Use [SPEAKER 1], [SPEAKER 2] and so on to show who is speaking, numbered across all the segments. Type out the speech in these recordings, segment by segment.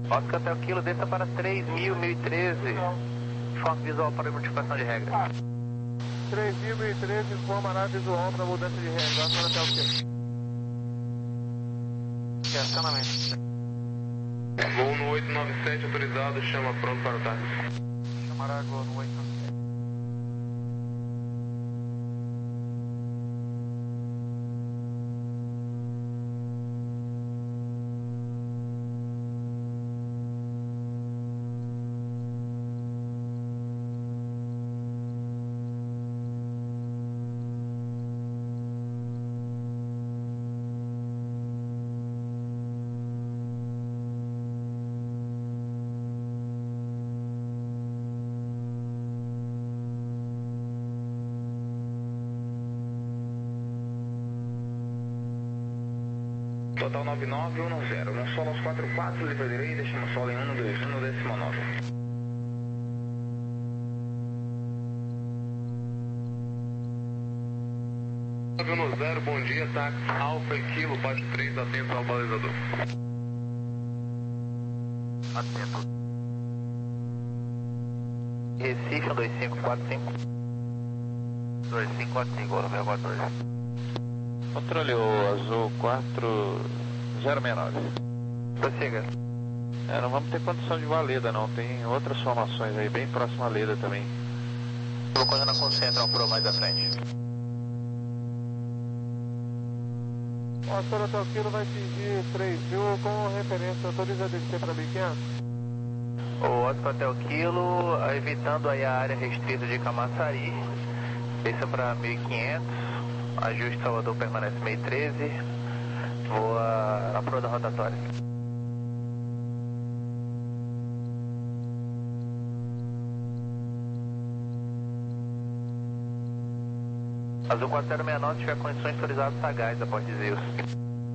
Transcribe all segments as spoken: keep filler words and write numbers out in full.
[SPEAKER 1] Oscar até o quilo, desça para três mil, mil e treze. Informe visual para modificação de regra.
[SPEAKER 2] três mil, mil e treze, informará visual para mudança de regra. Oscar até o quilo. Acionamento.
[SPEAKER 3] Gol no oito nove sete, autorizado, chama pronto para o táxi.
[SPEAKER 2] Chamará Gol no oito nove sete.
[SPEAKER 3] Total nove nove um zero, um solo aos quatro quatro, livre direita, chama solo em um dois um, décimo nove. nove um zero, bom dia, táxi Alfa e Kilo, baixo três, atento ao balizador.
[SPEAKER 1] Atento. Recife, um dois cinco quatro cinco. dois cinco quatro cinco, agora meu quatro dois.
[SPEAKER 4] Controle o azul quatro zero seis nove.
[SPEAKER 1] Prossiga.
[SPEAKER 4] É, não vamos ter condição de Valeda não, tem outras formações aí bem próximo a Leda também.
[SPEAKER 1] Vou quando na Concentral Pro mais à frente.
[SPEAKER 2] O Oscar até o quilo vai atingir três mil com referência. Autoriza a descer para mil e quinhentos.
[SPEAKER 1] O Oscar até o quilo, evitando aí a área restrita de Camaçari. Desça para mil e quinhentos. Ajuste Salvador permanece meio treze. Voa na proa da rotatória. Azul quatro zero seis nove, se tiver condições autorizadas, Sagaz, após dizer isso.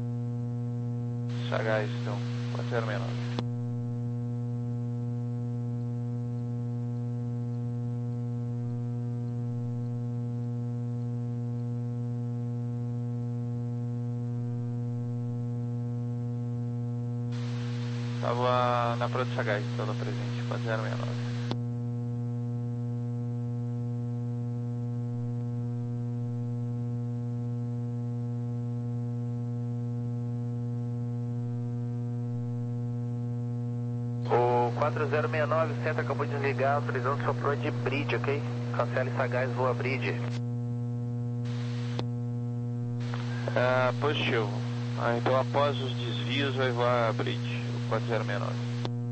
[SPEAKER 4] Sagaz, então, quatro zero seis nove. Estava na proa de Sagaz, estava presente, quatro zero seis nove.
[SPEAKER 1] O quatro zero seis nove, o centro acabou de desligar, autorizando sua proa de bridge, ok? Cancele Sagaz, voa bridge.
[SPEAKER 4] Ah, positivo. Ah, então após os desvios vai voar a bridge, o quatro zero seis nove.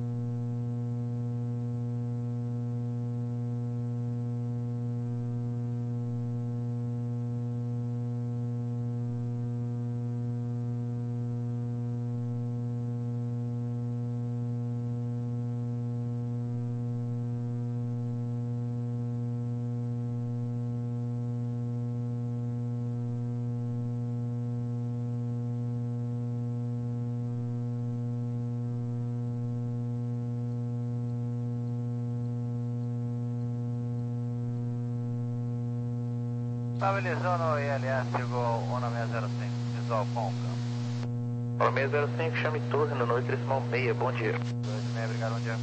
[SPEAKER 1] Estabilizando o I L S, chegou o seis zero cinco, visual compra. O seis zero cinco, chame torre no noite decimal seis, bom dia. dois seis, obrigado, bom dia.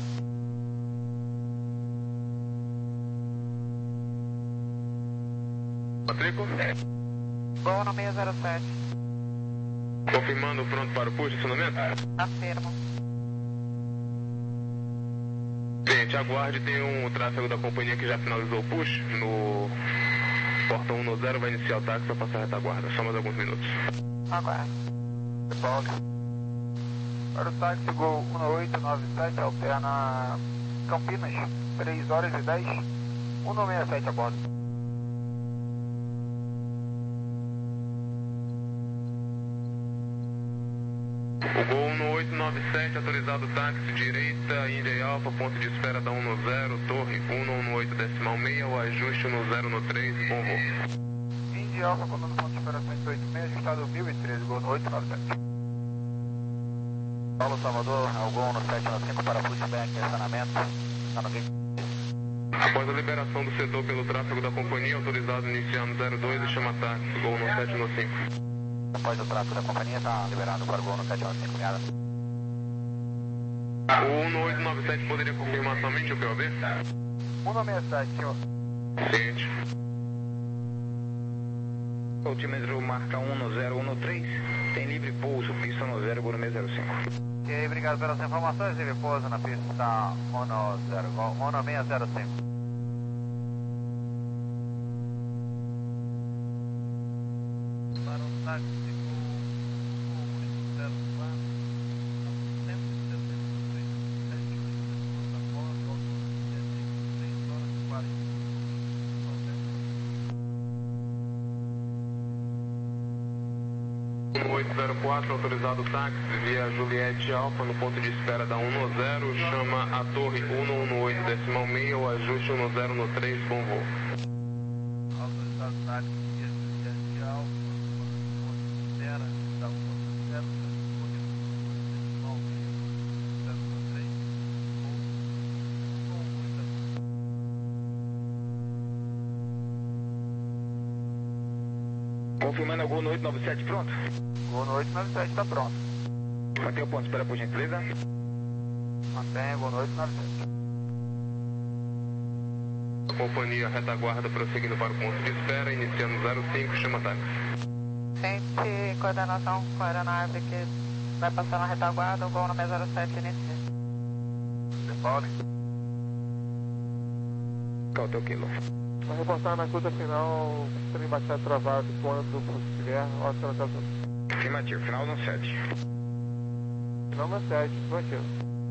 [SPEAKER 3] Matrícula?
[SPEAKER 1] Gol no seis zero sete.
[SPEAKER 3] Confirmando pronto para o push, acionamento?
[SPEAKER 1] Afirmo.
[SPEAKER 3] Gente, aguarde, tem um tráfego da companhia que já finalizou o push no porta um zero, vai iniciar o táxi para passar a retaguarda, só mais alguns minutos.
[SPEAKER 1] Aguarde. Devolve. Para o táxi Gol um oito nove sete, alterna Campinas, três horas e dez, um seis sete a bordo.
[SPEAKER 3] O Gol um oito nove sete, autorizado táxi, direita, Índia Alfa, ponto de espera da um zero, torre um oito decimal seis, o ajuste no zero no três, bom voo.
[SPEAKER 1] Índia Alfa, comando ponto de espera cento e oito seis, ajustado mil e treze, Gol no oito nove sete. Paulo Salvador, ao Gol no sete nove cinco, para pushback, estacionamento, tá no vinte.
[SPEAKER 3] Após a liberação do setor pelo tráfego da companhia, autorizado iniciar no zero dois e chama táxi, Gol no sete nove cinco.
[SPEAKER 1] Após o tráfego da companhia, está liberado para o Gol no sete nove cinco, obrigado.
[SPEAKER 3] O um oito nove sete poderia confirmar somente o P O B?
[SPEAKER 2] um nove sete, senhor.
[SPEAKER 3] Ciente.
[SPEAKER 5] Altímetro marca um zero um três, tem livre pouso, pista um zero, gol no meio zero cinco.
[SPEAKER 2] Ok, obrigado pelas informações, livre pouso na pista um zero, gol um seis zero cinco. Para o táxi com zero quatro, cento e setenta e três, sete oito, da porta, três horas e quarenta.
[SPEAKER 3] um oito zero quatro, autorizado táxi via Juliette Alfa no ponto de espera da um zero, chama a torre um um oito decimal meia, o ajuste um zero no três, bom voo.
[SPEAKER 2] Autorizado táxi via Juliette Alfa no ponto de espera da um zero, decimal meia, zero no três, ou
[SPEAKER 5] Confirmando algum no oito nove sete, pronto?
[SPEAKER 2] Gol no oito nove sete, está pronto.
[SPEAKER 5] Mantenha o ponto, espera por gentileza.
[SPEAKER 2] Mantenha, gol no oito nove sete.
[SPEAKER 3] A companhia retaguarda prosseguindo para o ponto de espera, iniciando zero cinco, chama táxi.
[SPEAKER 6] Gente, coordenação com a aeronave que vai passar na retaguarda, o gol no zero sete inicia.
[SPEAKER 2] De Paulo.
[SPEAKER 5] Cautelo quilo.
[SPEAKER 2] Vai reportar na curta final, trem baixado travado quando estiver, ótimo, tá tudo.
[SPEAKER 5] Afirmativo, final no sete.
[SPEAKER 2] Final no sete, afirmativo.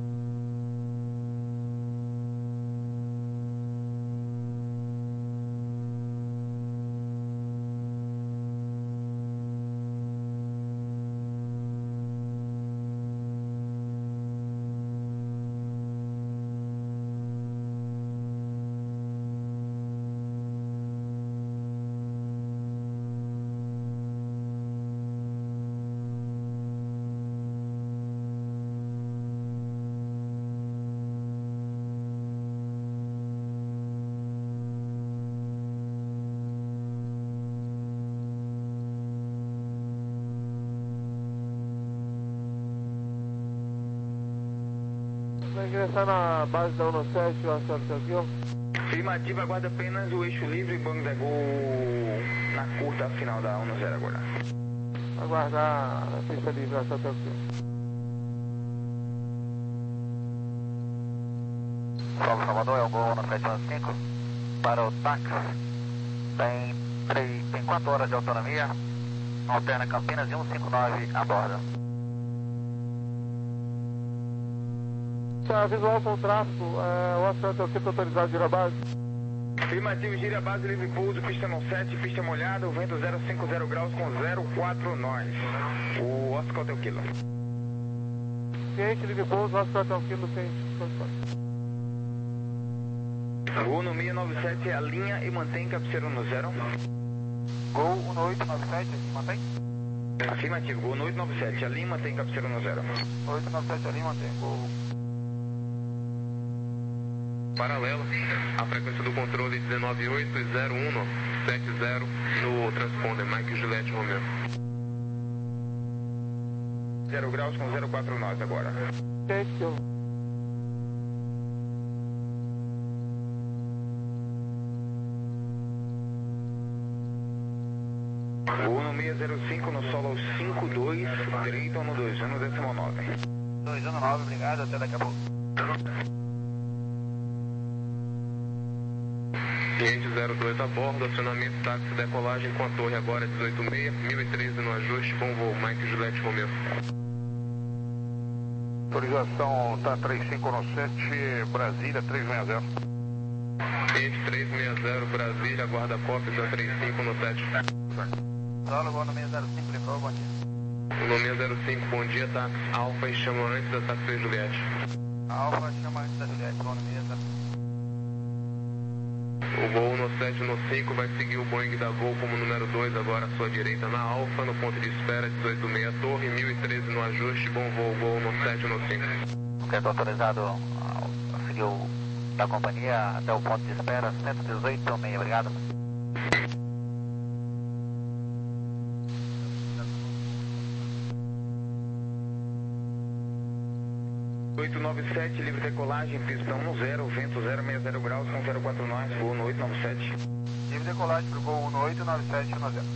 [SPEAKER 2] Vai ingressar na base da um sete, o Arthur Tranquilo.
[SPEAKER 5] Afirmativo, aguarda apenas o eixo livre e banco da gol na curta final da um zero agora.
[SPEAKER 2] Aguardar a pista livre, Arthur Tranquilo.
[SPEAKER 1] Salve Salvador, é o gol no sete um cinco. Para o táxi, tem, três, tem quatro horas de autonomia, alterna Campinas e um cinco nove a bordo.
[SPEAKER 2] Tá, visual com o tráfego, é, o Arthur Tranquilo está autorizado de ir à base.
[SPEAKER 5] Afirmativo, gira a base, livre pouso, pista no sete, pista molhada, o vento zero cinco zero graus com zero quatro nós. O Oscar Cautelo quilo.
[SPEAKER 2] Ciente, livre pouso, Arthur Tranquilo, ciente.
[SPEAKER 5] Gol no seis nove sete, alinha e mantém cabeceira no zero.
[SPEAKER 2] Gol um oito nove sete, mantém?
[SPEAKER 5] Afirmativo, gol no oito nove sete, alinha e mantém cabeceira no zero.
[SPEAKER 2] oito nove sete ali, mantém. Gol.
[SPEAKER 3] Paralela, a frequência do controle dezenove oito zero um sete zero no transponder Mike Juliette Romeo.
[SPEAKER 5] zero graus com zero quatro nós agora.
[SPEAKER 2] Ciente, eu.
[SPEAKER 5] Gol no seis zero cinco no solo cinco dois, direito no dois um decimal nove.
[SPEAKER 2] dois um nove, obrigado, até daqui a pouco.
[SPEAKER 3] Cliente zero dois a bordo, acionamento táxi decolagem com a torre agora dezoito seis, mil e treze no ajuste, bom voo, Mike Juliette Romeo.
[SPEAKER 2] Autorização tá três cinco um sete, Brasília três seis zero.
[SPEAKER 3] Cliente três seis zero, Brasília, guarda cópia da três cinco no sete.
[SPEAKER 2] Solo, gol no seis zero cinco, lembrou, bom dia.
[SPEAKER 3] No seis zero cinco, bom dia, táxi Alfa e chama antes da táxi Juliette.
[SPEAKER 2] Alfa, chama antes da Juliette, gol no seis zero cinco.
[SPEAKER 3] O voo no sete no cinco vai seguir o Boeing da Gol como número dois, agora à sua direita na Alfa, no ponto de espera dezoito seis torre, mil e treze no ajuste, bom voo, Gol no sete no cinco.
[SPEAKER 1] Ok, estou autorizado a seguir o da companhia até o ponto de espera, cento e dezoito seis, obrigado.
[SPEAKER 5] oito nove sete, livre decolagem, pista um zero, vento zero seis zero graus com zero quatro nós, voo no oito nove sete.
[SPEAKER 2] Livre decolagem para o gol no oito nove sete um zero.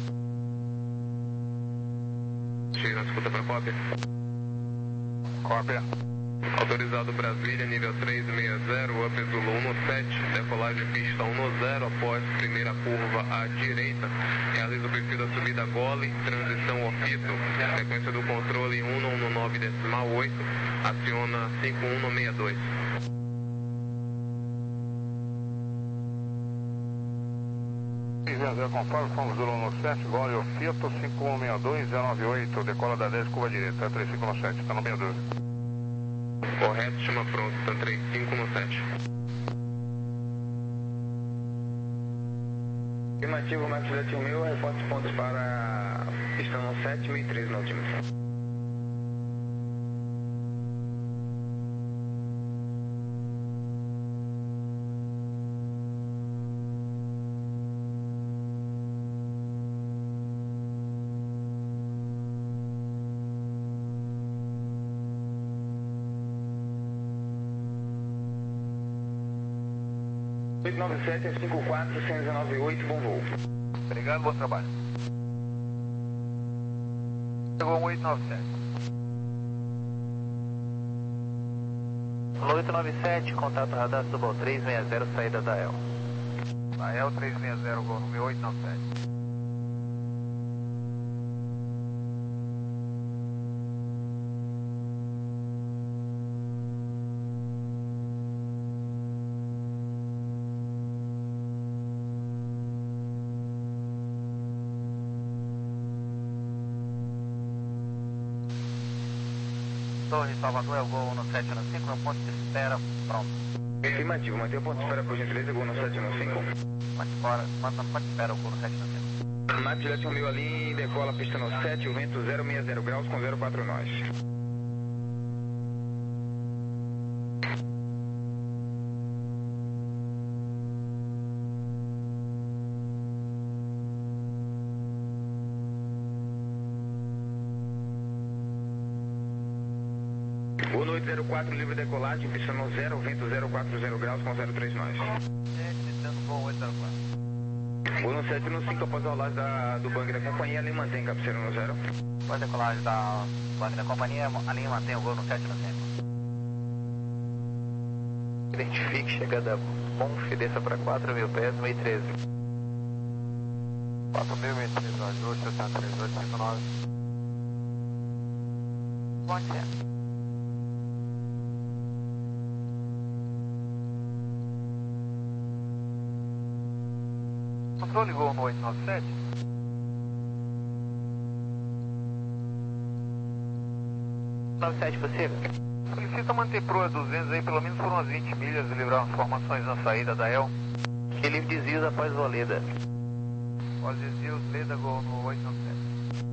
[SPEAKER 3] Chega na escuta para cópia.
[SPEAKER 2] Cópia.
[SPEAKER 3] Autorizado Brasília, nível três seis zero, up Zulu um no sete, decolagem pista um no zero, após primeira curva à direita, realiza o perfil da subida gole, transição Opito, sequência do controle um no nove decimal oito, aciona cinco um no seis dois.
[SPEAKER 2] três seis zero conforme, fomos Zulu no sete, gole Opito, cinco um seis dois, zero nove oito, decola da dez, curva direita, três cinco no sete, está no seis dois.
[SPEAKER 3] Correto, chama pronto, está três cinco no sete.
[SPEAKER 5] Afirmativo, Max Jet mil, reporte pontos para pista no sete, mil e treze no altímetro. oito nove sete, cinco quatro, cento e dezenove oito, bom voo.
[SPEAKER 2] Obrigado, bom trabalho. Chegou um oito nove sete.
[SPEAKER 1] No oito nove sete, contato radar Subal três seis zero, saída da E L.
[SPEAKER 2] Da E L três seis zero, gol no oito nove sete.
[SPEAKER 6] Torre Salvador, é o gol no sete no cinco, no ponto de espera, pronto.
[SPEAKER 5] Afirmativo, manter o ponto de espera por gentileza, gol no sete no cinco.
[SPEAKER 6] Ponto de espera, manda no ponto de espera, o gol no sete no cinco.
[SPEAKER 5] Max Jet mil ali, decola pista no sete, o vento zero seis zero graus com zero quatro nós. Gol no oito zero quatro, livre decolagem, pista no zero, vento zero quatro zero graus com zero três nós.
[SPEAKER 6] Gente, gol oito zero quatro.
[SPEAKER 5] Gol no sete no cinco, após ao lado da, do banco da companhia, ali mantém cabeceira no zero.
[SPEAKER 6] Após a decolagem da banca da companhia, a linha mantém o gol no sete no cinco.
[SPEAKER 1] Identifique chegada Monf, desça para quatro mil pés, meio treze.
[SPEAKER 2] quatro mil, meio treze, ajuste, sete três oito cinco nove.
[SPEAKER 6] Bom dia.
[SPEAKER 2] Controle gol no oito nove sete.
[SPEAKER 1] nove sete possível?
[SPEAKER 2] Solicita manter proa duzentos aí pelo menos por umas vinte milhas e livrar as formações na saída da E L.
[SPEAKER 1] E livre desvios após o Leda.
[SPEAKER 2] Após desvios, Leda, gol no oito nove sete.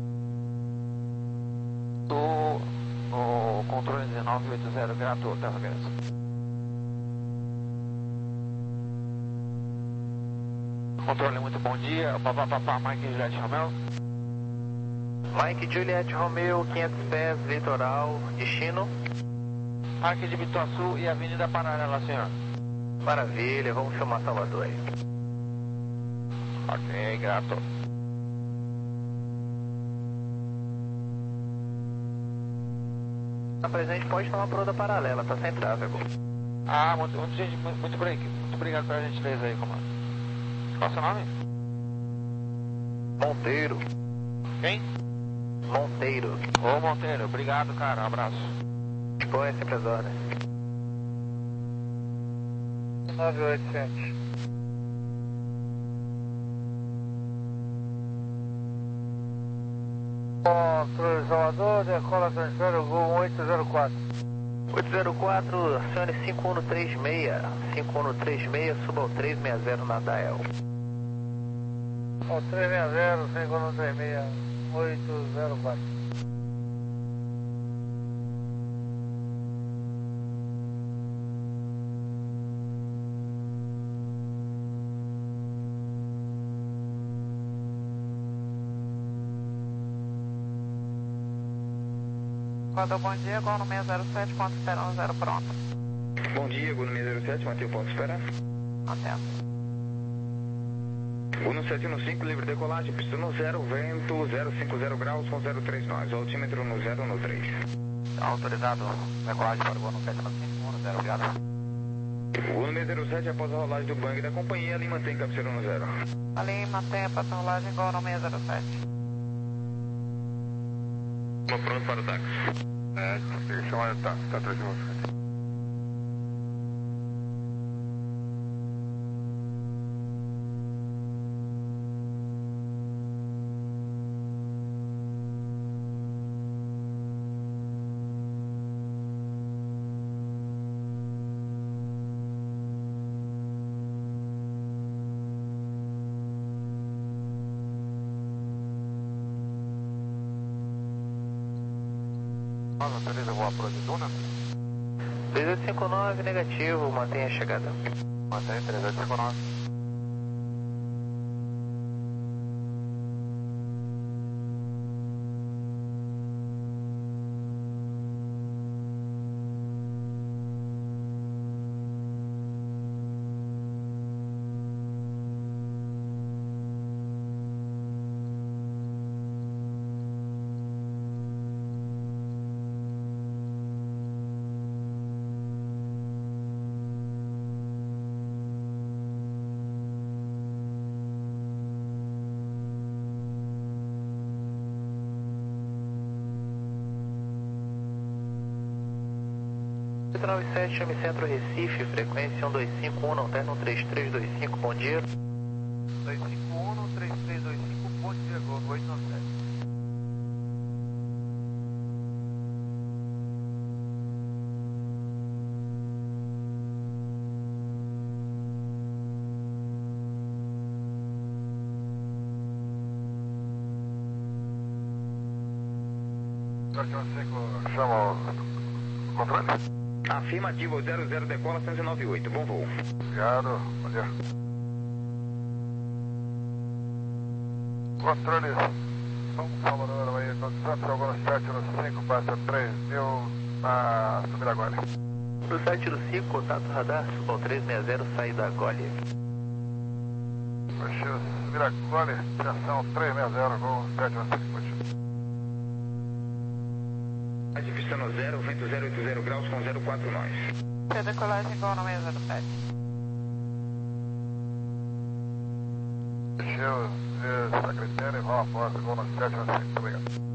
[SPEAKER 4] Do no controle dezenove oito zero, grato, terra grátis. Controle, muito bom dia. Papá, papá, Mike Juliette Romeo.
[SPEAKER 1] Mike Juliette Romeo, quinhentos pés, litoral, destino.
[SPEAKER 4] Parque de Bituaçu e Avenida Paralela, senhor.
[SPEAKER 1] Maravilha, vamos filmar Salvador aí.
[SPEAKER 4] Ok, grato.
[SPEAKER 1] Na presente pode tomar proa da paralela, tá sem tráfego.
[SPEAKER 4] Ah, muito, muito, gente, muito, muito, muito obrigado pela gentileza aí, comando. Qual é o seu nome?
[SPEAKER 1] Monteiro.
[SPEAKER 4] Quem?
[SPEAKER 1] Monteiro.
[SPEAKER 4] Ô, Monteiro, obrigado, cara. Um abraço.
[SPEAKER 1] Expõe sempre as horas.
[SPEAKER 2] nove oito sete. Controle Salvador, decola transfere o gol oito zero quatro.
[SPEAKER 1] oito zero quatro, acione cinco um no três seis. cinco um no três seis, suba ao três seis zero na D A E L.
[SPEAKER 2] O três seis zero, cinco um no três seis, oito zero quatro.
[SPEAKER 6] Salvador, bom dia, Gol no seis zero sete, ponto esperando zero pronto.
[SPEAKER 5] Bom dia, Gol no seis zero sete, mantém o ponto espera.
[SPEAKER 6] Atento.
[SPEAKER 5] Gol no sete um cinco, livre decolagem, pista no zero, vento zero cinco zero graus com zero três nós, altímetro no zero no três.
[SPEAKER 1] Autorizado, decolagem para o Gol no sete um cinco, no zero, obrigado.
[SPEAKER 5] Gol no seis zero sete, após a rolagem do bang da companhia, ali mantém cabeceira no zero.
[SPEAKER 6] Ali mantém a rolagem, Gol no seis zero sete.
[SPEAKER 3] Uma pronto para o táxi.
[SPEAKER 2] É, tem que chamar de táxi, tá três um sete.
[SPEAKER 1] Autoriza voar para o Duna? três oito cinco nove, negativo, mantenha a chegada. Mantenha três oito cinco nove. oito nove sete, chame Centro Recife, frequência um dois cinco um, não terno três três dois cinco, bom dia.
[SPEAKER 2] dois cinco um, três três dois cinco, bom dia, Gol no oito nove sete. sete um cinco, chama o controle.
[SPEAKER 5] Afirmativo, zero zero decola, cento e noventa e oito, bom voo.
[SPEAKER 2] Obrigado, bom dia. Controle, São Salvador, Bahia, Santos, Algono sete no cinco, passa três mil na Subiragolha.
[SPEAKER 1] No sete no cinco, contato radar, Subal três seis zero, saída Agolha.
[SPEAKER 2] Baixio, Subiragolha, direção três seis zero, Gol sete no cinco, baixio.
[SPEAKER 5] Pista no zero, vento zero oito zero graus com zero quatro nós.
[SPEAKER 6] Tem decolagem, Gol no seis zero sete.
[SPEAKER 2] Baixio, Sacretana e Val Aposta, Gol no sete no cinco, obrigado.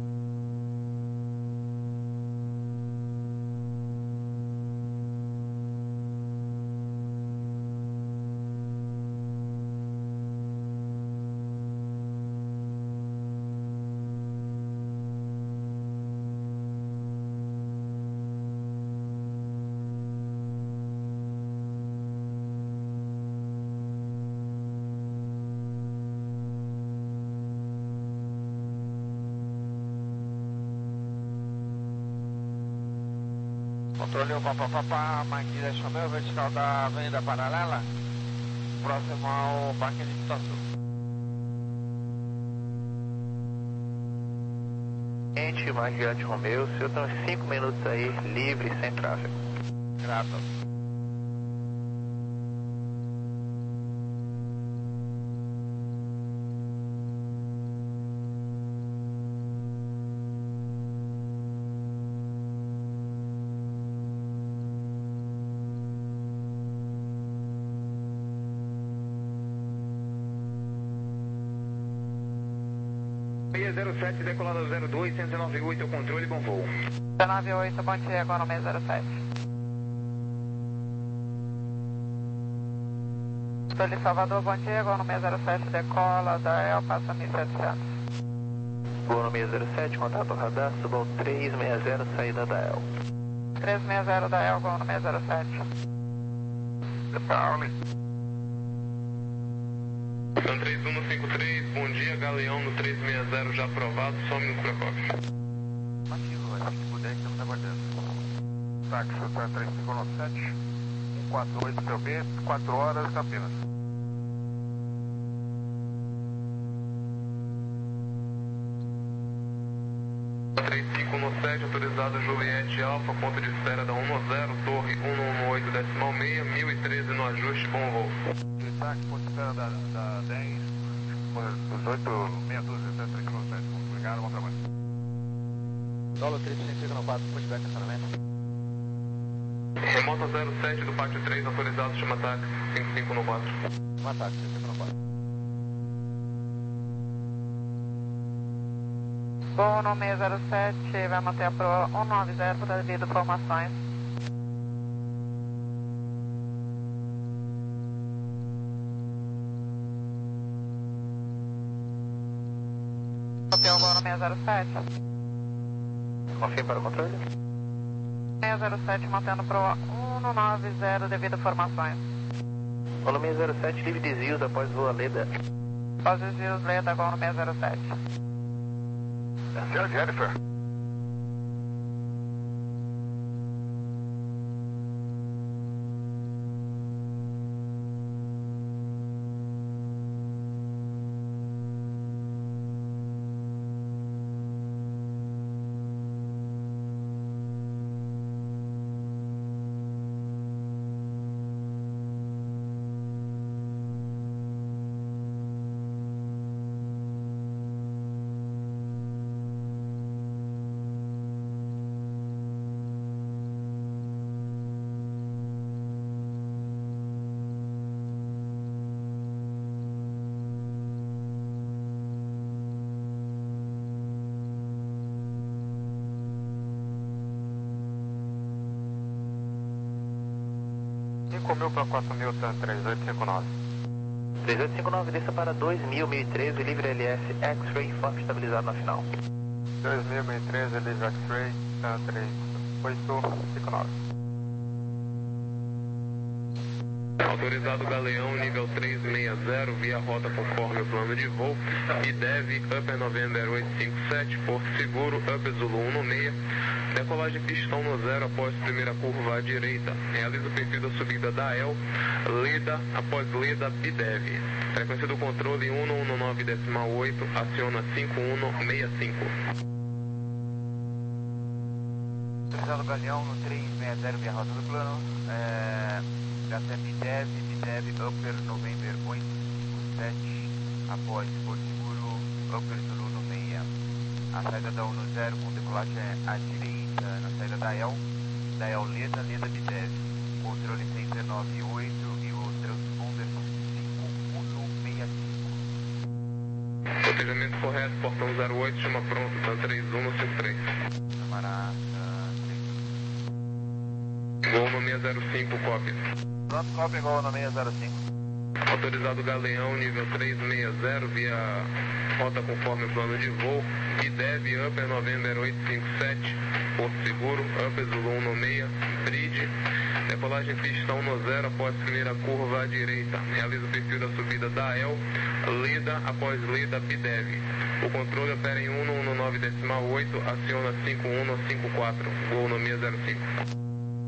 [SPEAKER 4] Controle o papapá, Maquilha Chameu, vertical da Avenida Paralela, próximo ao Parque de Itaçu.
[SPEAKER 1] Gente, Marguerite Romeu, o senhor está uns cinco minutos aí, livre, sem tráfego.
[SPEAKER 4] Grato.
[SPEAKER 5] seis zero sete, decolada zero dois, cento e noventa e oito, controle, bom voo.
[SPEAKER 6] cento e noventa e oito, bom dia, Gol no seis zero sete. Estou de Salvador, bom dia, Gol no seis zero sete, decola, da El, passa mil e setecentos.
[SPEAKER 1] Gol no seis zero sete, contato radar, Subal três seis zero, saída da El.
[SPEAKER 6] três seis zero da El, Gol no seis zero sete.
[SPEAKER 3] São três um cinco três, bom dia, Galeão no três seis zero já aprovado, some no Procópio.
[SPEAKER 2] Ativo, assim que puder, estamos aguardando. Táxi, três cinco nove sete, um quatro oito P B, quatro horas, Campinas.
[SPEAKER 3] três cinco nove sete, autorizado Juliette Alfa, ponto de espera da um zero, torre um um oito, decimal seis, mil e treze no ajuste, bom voo.
[SPEAKER 2] Destaque, ponto de espera da, da dez, dezoito, meia dúzia, sete três sete. Obrigado, bom trabalho.
[SPEAKER 7] Solo triplo cinco cinco quatro, pushback, acionamento.
[SPEAKER 3] Remota zero sete do pátio três, autorizado, chama táxi cinco cinco no quatro.
[SPEAKER 7] Um ataque, cinco cinco quatro.
[SPEAKER 6] Voo no seis zero sete, vai manter a proa um nove zero para devido informações. Copiou o voo no seis zero sete.
[SPEAKER 1] Confirme para o controle.
[SPEAKER 6] seis zero sete, mantendo proa um nove zero devido informações.
[SPEAKER 1] Voo no seis zero sete, livre desvios após voo a Leda.
[SPEAKER 6] Após desvios, Leda, voo no seis zero sete.
[SPEAKER 2] Senhor Jennifer. cinco mil para quatro mil, três oito cinco nove.
[SPEAKER 1] três oito cinco nove, desça para dois mil, mil e treze, livre L S, X-Ray, informe estabilizado na final.
[SPEAKER 2] dois mil, mil e treze, livre X-Ray, três oito cinco nove.
[SPEAKER 3] Autorizado Galeão, nível trezentos e sessenta, via rota conforme o plano de voo, e deve, Upper November oito cinco sete, Porto Seguro, Upper Zulu um seis, decolagem pistão no zero após primeira curva à direita, realiza o perfil da subida da E L, Leda, após Leda, Bidev, frequência do controle um um nove decimal oito, aciona cinco um seis cinco.
[SPEAKER 5] Autorizado Galeão no trezentos e sessenta, via rota do plano, é... até Bidev, Bidev, Upper November oito cinco sete, após Porto Seguro, Upper Zulu no seis. A saída da um zero com decolagem à direita, na saída da E L, da E L Leda, Leda Bidev, controle seis nove oito e o transponder cinco um seis cinco.
[SPEAKER 3] Protejamento correto, portão zero oito, chama pronto, tá três um no cinco três.
[SPEAKER 5] Chamará
[SPEAKER 3] Gol no seis zero cinco, cópia.
[SPEAKER 5] pronto, cópia igual no seis zero cinco.
[SPEAKER 3] Autorizado Galeão, nível trezentos e sessenta, via rota conforme o plano de voo, e deve Upper November oito cinco sete, Porto Seguro, Upper Zulu um seis, Bridge, decolagem pistão no zero após primeira curva à direita, realiza o perfil da subida da E L, Leda, após Leda, Bidev. O controle opera em um um nove decimal oito, aciona cinco um cinco quatro, gol no seis zero cinco.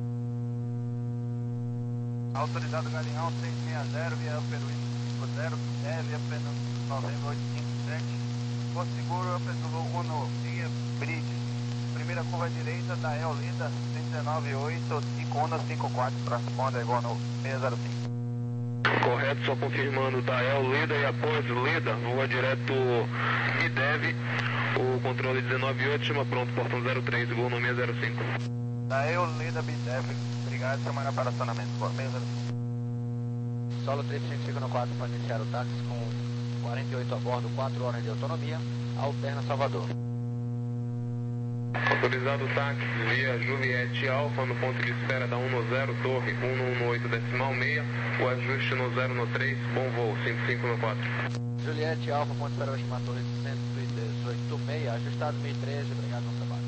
[SPEAKER 5] Autorizado Galeão trezentos e sessenta, via Upper oito cinco zero, deve Upper November oito cinco sete, Porto Seguro, Upper Zulu um seis, Bridge, primeira curva à direita da E L Leda, três nove oito, cinco um cinco quatro, transponder igual no seis zero cinco.
[SPEAKER 3] Correto, só confirmando, da E L Leda e após Leda, voa direto Bidev, o controle dezenove oito, chama pronto, portão zero três, gol no seis zero cinco.
[SPEAKER 5] Da E L Leda Bidev, obrigado, chamará para acionamento, seis zero cinco.
[SPEAKER 7] Solo triplo cinco cinco quatro para iniciar o táxi com quarenta e oito a bordo, quatro horas de autonomia, Alterna Salvador.
[SPEAKER 3] Autorizado táxi via Juliette Alfa no ponto de espera da um zero, torre um um oito decimal seis, o ajuste no zero no três, bom voo, cinco cinco no quatro.
[SPEAKER 7] Juliette Alfa, ponto de espera Oshima Torre cento e dezoito seis, ajustado mil e treze, obrigado, bom trabalho.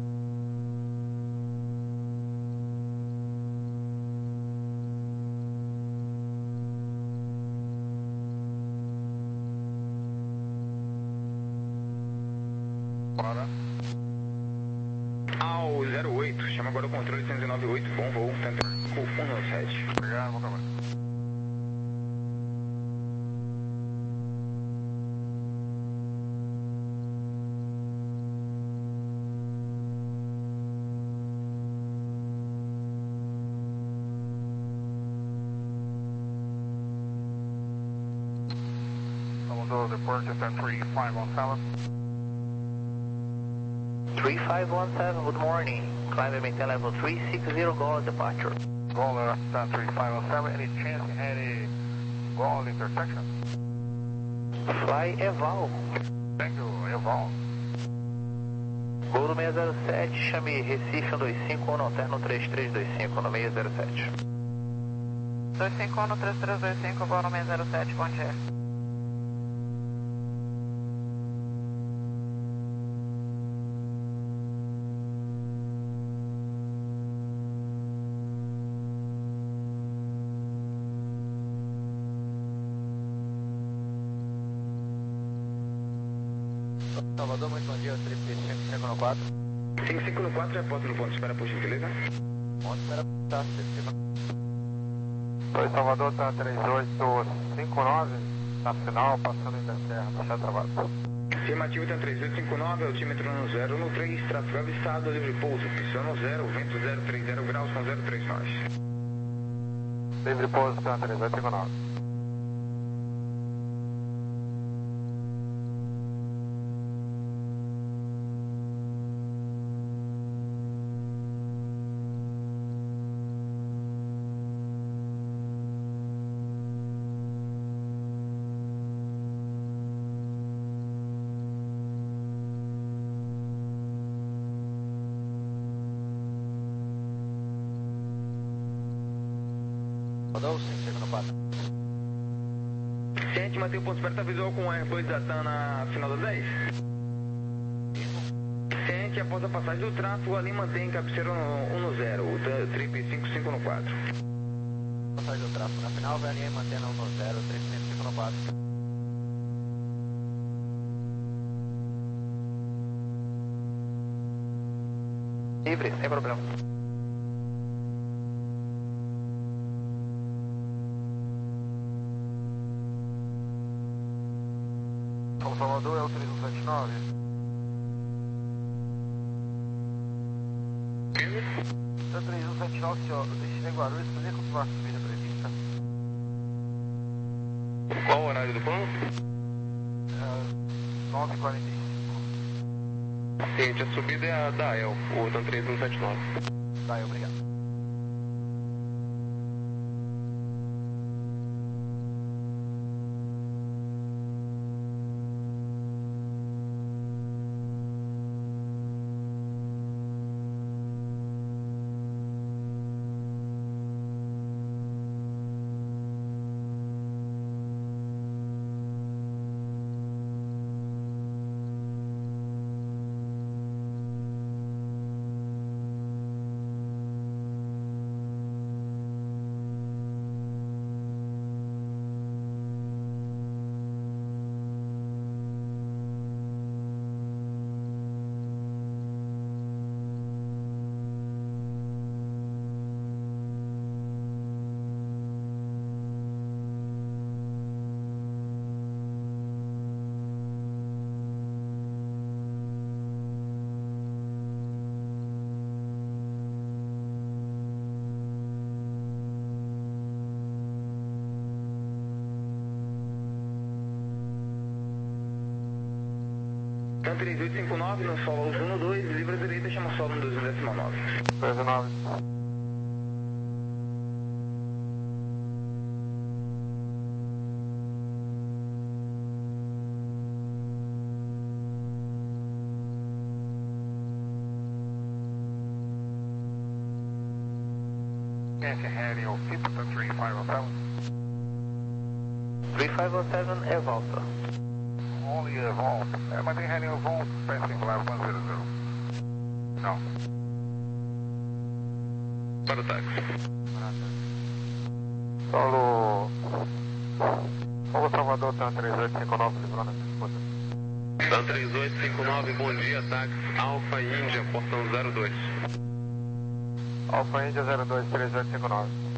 [SPEAKER 5] Bora. Ao zero oito, chama agora o controle cento e nove oito, bom voo, tanto um sete. Obrigado, bom trabalho.
[SPEAKER 2] Salvador, departure ten three five one seven.
[SPEAKER 1] three five one seven, good morning. Climb and maintain level three six zero, goal departure.
[SPEAKER 2] Goal ten three five one seven, any chance you had a goal intersection?
[SPEAKER 1] Fly Eval.
[SPEAKER 2] Thank you, Eval.
[SPEAKER 1] Gol no seis zero sete, chame Recife um dois cinco um, alterno três três dois cinco no seis zero sete.
[SPEAKER 6] dois cinco um no três três dois cinco, gol no seis zero sete, bom dia.
[SPEAKER 7] Salvador, muito bom dia, três cinco cinco no quatro.
[SPEAKER 3] cinco cinco no quatro, reporta no ponto de espera, por gentileza.
[SPEAKER 7] Ponto de espera, tá,
[SPEAKER 2] Oi, Salvador, tá três oito cinco nove, na final, passando em Terra, puxar travado.
[SPEAKER 3] Afirmativo, tá três oito cinco nove, altímetro no zero no três, tráfego avistado, livre pouso, pista no zero, vento zero três zero graus com zero três nós.
[SPEAKER 2] Livre pouso, tá três oito cinco nove.
[SPEAKER 7] Salvador, cinco cinco no quatro.
[SPEAKER 3] Ciente, mantém o ponto de espera, tá visual com o R dois da T A N na final da dez? Ciente, após a passagem do tráfego, ali mantém cabeceira no um no zero, o trip cinco cinco no quatro.
[SPEAKER 7] Passagem do tráfego na final, V L M mantendo um no zero, três cinco cinco no quatro.
[SPEAKER 1] Livre, sem problema.
[SPEAKER 2] São Salvador é o três um sete nove. É o três um sete nove, senhor. Destino em Guarulhos, poderia continuar a subida prevista?
[SPEAKER 3] Qual o horário do plano?
[SPEAKER 2] É, nove e quarenta e cinco.
[SPEAKER 3] Ciente, a subida é a da E L, o TAN três um sete nove.
[SPEAKER 2] Tá, obrigado.
[SPEAKER 3] TAN três oito cinco nove, no solo um no dois, livre à direita, chama solo no dois decimal nove.
[SPEAKER 2] dois nove. Ciente, heading o F I P, três cinco um sete.
[SPEAKER 1] three five one seven é volta.
[SPEAKER 2] Only Evolve. É, mas tem heading Evolve, passing level one zero zero. Não.
[SPEAKER 3] Para o táxi.
[SPEAKER 2] Solo... Solo Salvador, TAN três oito cinco nove, livrando a disputa.
[SPEAKER 3] TAN três oito cinco nove, bom dia, táxi Alfa Índia, portão zero dois.
[SPEAKER 2] Alfa Índia zero dois três oito cinco nove.